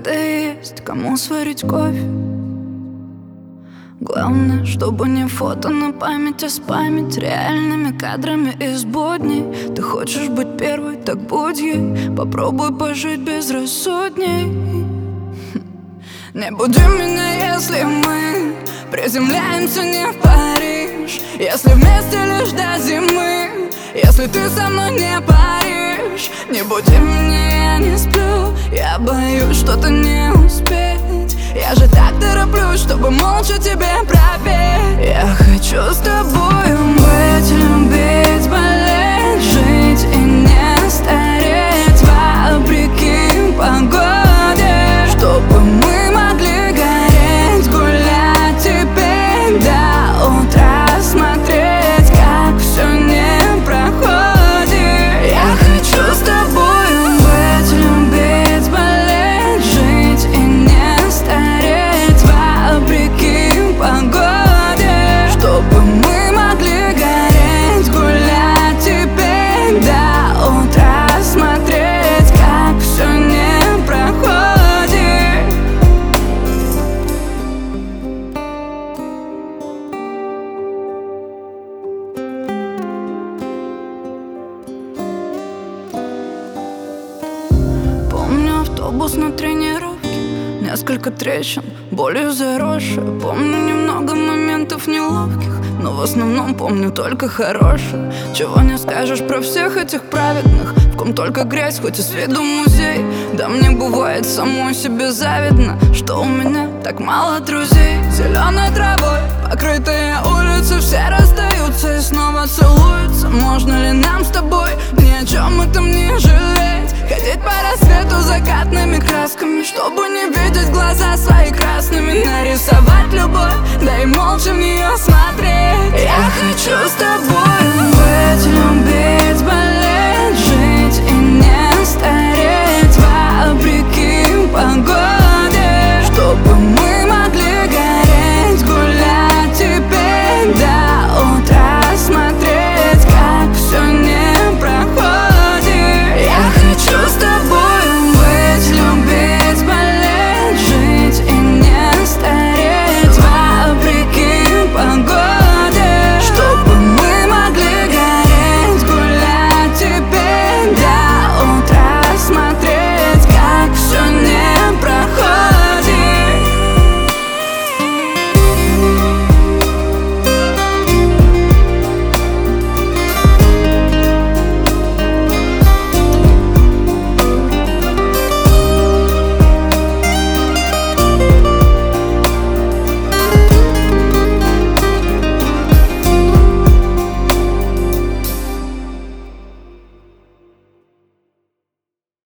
когда есть кому сварить кофе. Главное, чтобы не фото на память, а спамить реальными кадрами из будней. Ты хочешь быть первой, так будь ей. Попробуй пожить безрассудней. Не буди меня, если мы приземляемся не в Париж, если вместе лишь до зимы, если ты со мной не паришь. Не буди меня, я не сплю, я боюсь что-то не успеть. Я же так тороплюсь, чтобы молча тебе пропеть. Я хочу с тобою быть, любить, болеть, жить и не стареть вопреки погоде, чтобы мы могли гореть, гулять теперь до утра, смотреть, как все не проходит. Я хочу с тобою быть, любить, болеть, жить и не стареть вопреки погоде, чтобы мы могли гореть, гулять теперь до утра, смотреть, как все не проходит. Помню автобус на тренировке, несколько трещин, болью заросшие. Помню немного моментов неловких, но в основном помню только хорошее. Чего не скажешь про всех этих праведных, в ком только грязь, хоть и с виду музей. Да мне бывает самой себе завидно, что у меня так мало друзей. Зеленой травой покрытые улицы, все расстаются и снова целуются. Можно ли нам с тобой ни о чем этом не жалеть? Ходить по рассвету закатными красками, чтобы не видеть глаза свои красными. Нарисовать любовь, да и молча в нее смотреть. Я хочу с тобой